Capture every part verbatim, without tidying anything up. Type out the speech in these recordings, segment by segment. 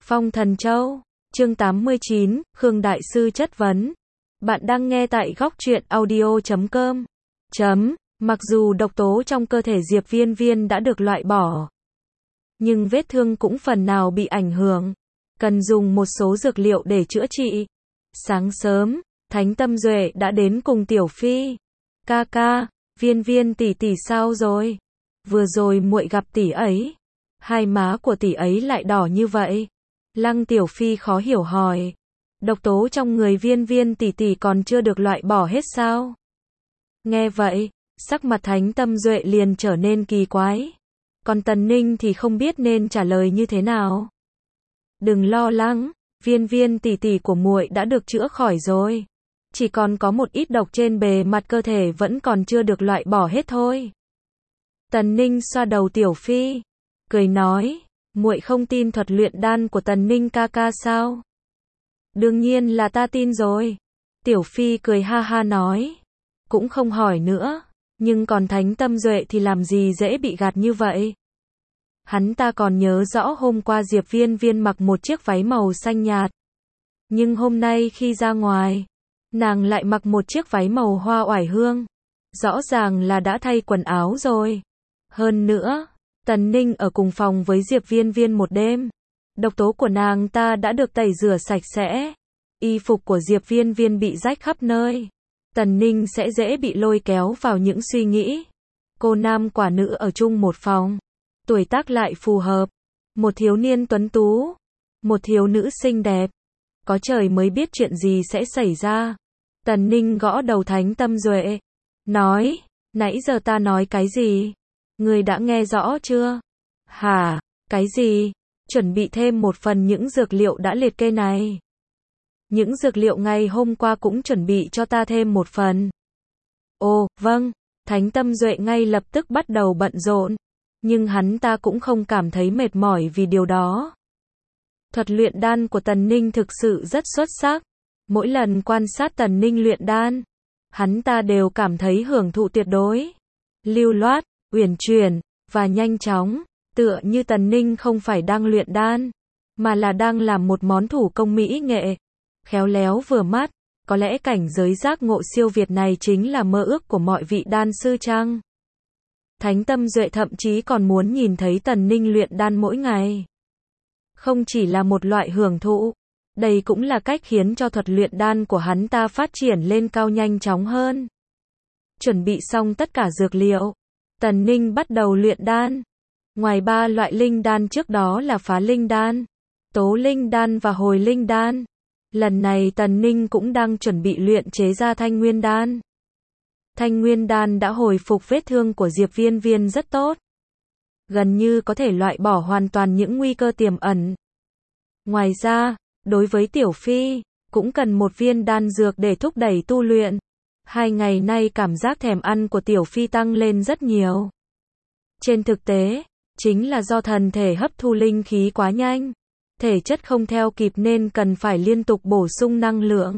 Phong Thần Châu, chương tám mươi chín, Khương Đại Sư chất vấn. Bạn đang nghe tại góc truyện audio chấm com. Chấm, mặc dù độc tố trong cơ thể Diệp Viên Viên đã được loại bỏ, nhưng vết thương cũng phần nào bị ảnh hưởng, cần dùng một số dược liệu để chữa trị. Sáng sớm, Thánh Tâm Duệ đã đến cùng Tiểu Phi. Ca ca, Viên Viên tỷ tỷ sao rồi? Vừa rồi muội gặp tỷ ấy, hai má của tỷ ấy lại đỏ như vậy. Lăng Tiểu Phi khó hiểu hỏi, độc tố trong người Viên Viên tỷ tỷ còn chưa được loại bỏ hết sao? Nghe vậy, sắc mặt Thánh Tâm Duệ liền trở nên kỳ quái. Còn Tần Ninh thì không biết nên trả lời như thế nào. Đừng lo lắng, Viên Viên tỷ tỷ của muội đã được chữa khỏi rồi. Chỉ còn có một ít độc trên bề mặt cơ thể vẫn còn chưa được loại bỏ hết thôi. Tần Ninh xoa đầu Tiểu Phi, cười nói, muội không tin thuật luyện đan của Tần Ninh ca ca sao? Đương nhiên là ta tin rồi. Tiểu Phi cười ha ha nói, cũng không hỏi nữa, nhưng còn Thánh Tâm Duệ thì làm gì dễ bị gạt như vậy. Hắn ta còn nhớ rõ hôm qua Diệp Viên Viên mặc một chiếc váy màu xanh nhạt, nhưng hôm nay khi ra ngoài, nàng lại mặc một chiếc váy màu hoa oải hương, rõ ràng là đã thay quần áo rồi. Hơn nữa, Tần Ninh ở cùng phòng với Diệp Viên Viên một đêm, độc tố của nàng ta đã được tẩy rửa sạch sẽ, y phục của Diệp Viên Viên bị rách khắp nơi. Tần Ninh sẽ dễ bị lôi kéo vào những suy nghĩ. Cô nam quả nữ ở chung một phòng, tuổi tác lại phù hợp, một thiếu niên tuấn tú, một thiếu nữ xinh đẹp, có trời mới biết chuyện gì sẽ xảy ra. Tần Ninh gõ đầu Thánh Tâm Duệ, nói, nãy giờ ta nói cái gì? Ngươi đã nghe rõ chưa? Hả? Cái gì? Chuẩn bị thêm một phần những dược liệu đã liệt kê này. Những dược liệu ngày hôm qua cũng chuẩn bị cho ta thêm một phần. Ồ, vâng. Thánh Tâm Duệ ngay lập tức bắt đầu bận rộn, nhưng hắn ta cũng không cảm thấy mệt mỏi vì điều đó. Thuật luyện đan của Tần Ninh thực sự rất xuất sắc. Mỗi lần quan sát Tần Ninh luyện đan, hắn ta đều cảm thấy hưởng thụ tuyệt đối. Lưu loát, uyển chuyển, và nhanh chóng, tựa như Tần Ninh không phải đang luyện đan, mà là đang làm một món thủ công mỹ nghệ. Khéo léo vừa mắt, có lẽ cảnh giới giác ngộ siêu việt này chính là mơ ước của mọi vị đan sư chăng? Thánh Tâm Duệ thậm chí còn muốn nhìn thấy Tần Ninh luyện đan mỗi ngày. Không chỉ là một loại hưởng thụ, đây cũng là cách khiến cho thuật luyện đan của hắn ta phát triển lên cao nhanh chóng hơn. Chuẩn bị xong tất cả dược liệu, Tần Ninh bắt đầu luyện đan. Ngoài ba loại linh đan trước đó là phá linh đan, tố linh đan và hồi linh đan, lần này Tần Ninh cũng đang chuẩn bị luyện chế ra thanh nguyên đan. Thanh nguyên đan đã hồi phục vết thương của Diệp Viên Viên rất tốt, gần như có thể loại bỏ hoàn toàn những nguy cơ tiềm ẩn. Ngoài ra, đối với Tiểu Phi, cũng cần một viên đan dược để thúc đẩy tu luyện. Hai ngày nay cảm giác thèm ăn của Tiểu Phi tăng lên rất nhiều. Trên thực tế, chính là do thần thể hấp thu linh khí quá nhanh, thể chất không theo kịp nên cần phải liên tục bổ sung năng lượng.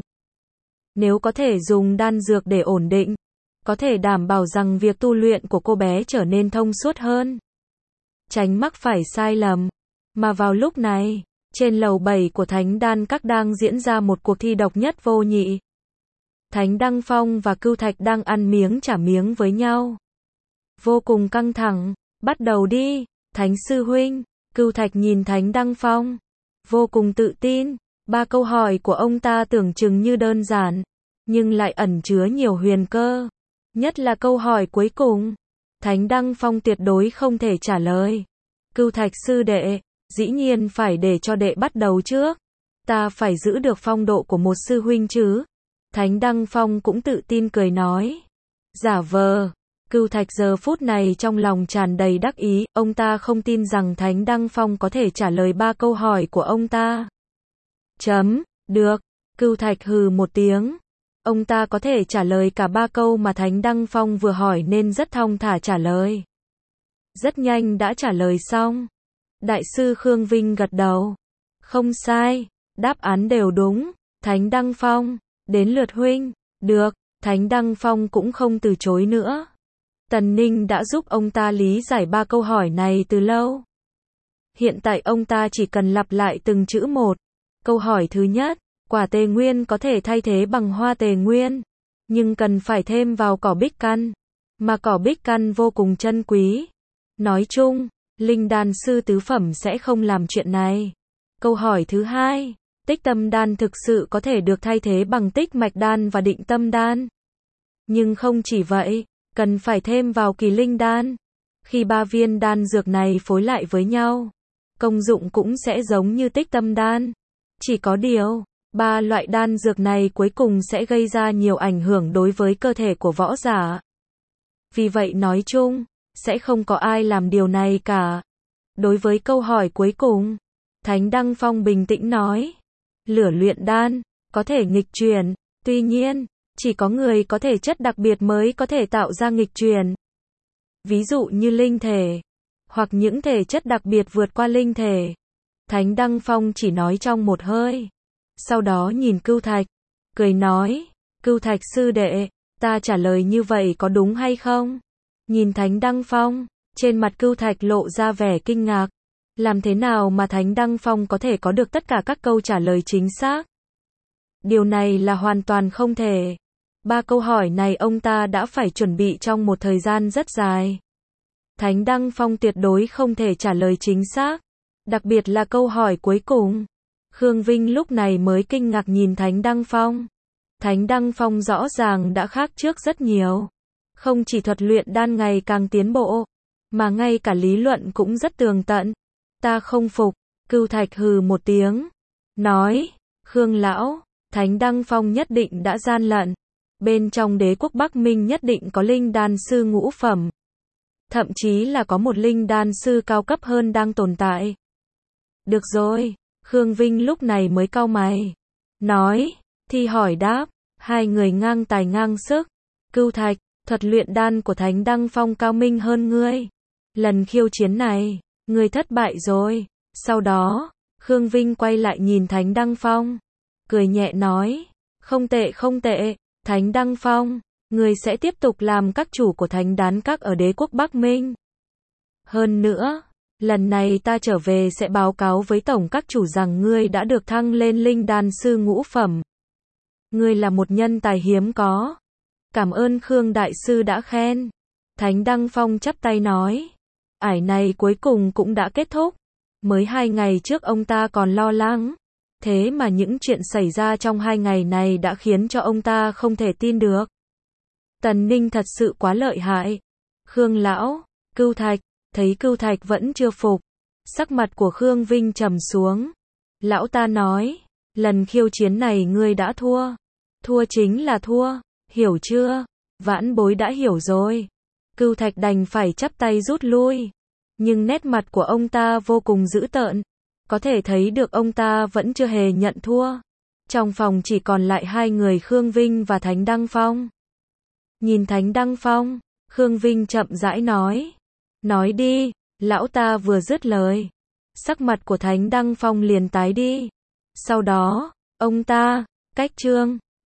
Nếu có thể dùng đan dược để ổn định, có thể đảm bảo rằng việc tu luyện của cô bé trở nên thông suốt hơn, tránh mắc phải sai lầm. Mà vào lúc này, trên lầu bảy của Thánh Đan Các đang diễn ra một cuộc thi độc nhất vô nhị. Thánh Đăng Phong và Cưu Thạch đang ăn miếng trả miếng với nhau, vô cùng căng thẳng. Bắt đầu đi, Thánh Sư Huynh. Cưu Thạch nhìn Thánh Đăng Phong, vô cùng tự tin. Ba câu hỏi của ông ta tưởng chừng như đơn giản, nhưng lại ẩn chứa nhiều huyền cơ. Nhất là câu hỏi cuối cùng, Thánh Đăng Phong tuyệt đối không thể trả lời. Cưu Thạch sư đệ, dĩ nhiên phải để cho đệ bắt đầu trước. Ta phải giữ được phong độ của một sư huynh chứ. Thánh Đăng Phong cũng tự tin cười nói. Giả vờ. Cưu Thạch giờ phút này trong lòng tràn đầy đắc ý, ông ta không tin rằng Thánh Đăng Phong có thể trả lời ba câu hỏi của ông ta. Chấm, được. Cưu Thạch hừ một tiếng. Ông ta có thể trả lời cả ba câu mà Thánh Đăng Phong vừa hỏi nên rất thong thả trả lời. Rất nhanh đã trả lời xong. Đại sư Khương Vinh gật đầu. Không sai, đáp án đều đúng. Thánh Đăng Phong, đến lượt huynh. Được, Thánh Đăng Phong cũng không từ chối nữa. Tần Ninh đã giúp ông ta lý giải ba câu hỏi này từ lâu. Hiện tại ông ta chỉ cần lặp lại từng chữ một. Câu hỏi thứ nhất, quả tề nguyên có thể thay thế bằng hoa tề nguyên, nhưng cần phải thêm vào cỏ bích căn, mà cỏ bích căn vô cùng chân quý. Nói chung, linh đan sư tứ phẩm sẽ không làm chuyện này. Câu hỏi thứ hai, tích tâm đan thực sự có thể được thay thế bằng tích mạch đan và định tâm đan. Nhưng không chỉ vậy, cần phải thêm vào kỳ linh đan. Khi ba viên đan dược này phối lại với nhau, công dụng cũng sẽ giống như tích tâm đan. Chỉ có điều, ba loại đan dược này cuối cùng sẽ gây ra nhiều ảnh hưởng đối với cơ thể của võ giả. Vì vậy nói chung, sẽ không có ai làm điều này cả. Đối với câu hỏi cuối cùng, Thánh Đăng Phong bình tĩnh nói, lửa luyện đan, có thể nghịch chuyển, tuy nhiên, chỉ có người có thể chất đặc biệt mới có thể tạo ra nghịch chuyển. Ví dụ như linh thể, hoặc những thể chất đặc biệt vượt qua linh thể. Thánh Đăng Phong chỉ nói trong một hơi. Sau đó nhìn Cưu Thạch, cười nói, Cưu Thạch sư đệ, ta trả lời như vậy có đúng hay không? Nhìn Thánh Đăng Phong, trên mặt Cưu Thạch lộ ra vẻ kinh ngạc. Làm thế nào mà Thánh Đăng Phong có thể có được tất cả các câu trả lời chính xác? Điều này là hoàn toàn không thể. Ba câu hỏi này ông ta đã phải chuẩn bị trong một thời gian rất dài. Thánh Đăng Phong tuyệt đối không thể trả lời chính xác. Đặc biệt là câu hỏi cuối cùng. Khương Vinh lúc này mới kinh ngạc nhìn Thánh Đăng Phong. Thánh Đăng Phong rõ ràng đã khác trước rất nhiều. Không chỉ thuật luyện đan ngày càng tiến bộ, mà ngay cả lý luận cũng rất tường tận. Ta không phục. Cưu Thạch hừ một tiếng, nói, Khương lão, Thánh Đăng Phong nhất định đã gian lận. Bên trong đế quốc Bắc Minh nhất định có linh đan sư ngũ phẩm. Thậm chí là có một linh đan sư cao cấp hơn đang tồn tại. Được rồi, Khương Vinh lúc này mới cau mày. Nói, thi hỏi đáp, hai người ngang tài ngang sức. Cưu Thạch, thuật luyện đan của Thánh Đăng Phong cao minh hơn ngươi. Lần khiêu chiến này, ngươi thất bại rồi. Sau đó, Khương Vinh quay lại nhìn Thánh Đăng Phong. Cười nhẹ nói, không tệ không tệ, Thánh Đăng Phong, ngươi sẽ tiếp tục làm các chủ của Thánh Đán Các ở đế quốc Bắc Minh. Hơn nữa, lần này ta trở về sẽ báo cáo với tổng các chủ rằng ngươi đã được thăng lên linh đan sư ngũ phẩm. Ngươi là một nhân tài hiếm có. Cảm ơn Khương đại sư đã khen. Thánh Đăng Phong chắp tay nói, ải này cuối cùng cũng đã kết thúc. Mới hai ngày trước ông ta còn lo lắng. Thế mà những chuyện xảy ra trong hai ngày này đã khiến cho ông ta không thể tin được. Tần Ninh thật sự quá lợi hại. Khương lão, Cưu Thạch, thấy Cưu Thạch vẫn chưa phục. Sắc mặt của Khương Vinh trầm xuống. Lão ta nói, lần khiêu chiến này ngươi đã thua. Thua chính là thua, hiểu chưa? Vãn bối đã hiểu rồi. Cưu Thạch đành phải chắp tay rút lui. Nhưng nét mặt của ông ta vô cùng dữ tợn. Có thể thấy được ông ta vẫn chưa hề nhận thua. Trong phòng chỉ còn lại hai người Khương Vinh và Thánh Đăng Phong. Nhìn Thánh Đăng Phong, Khương Vinh chậm rãi nói. Nói đi, lão ta vừa dứt lời. Sắc mặt của Thánh Đăng Phong liền tái đi. Sau đó, ông ta, cách chương.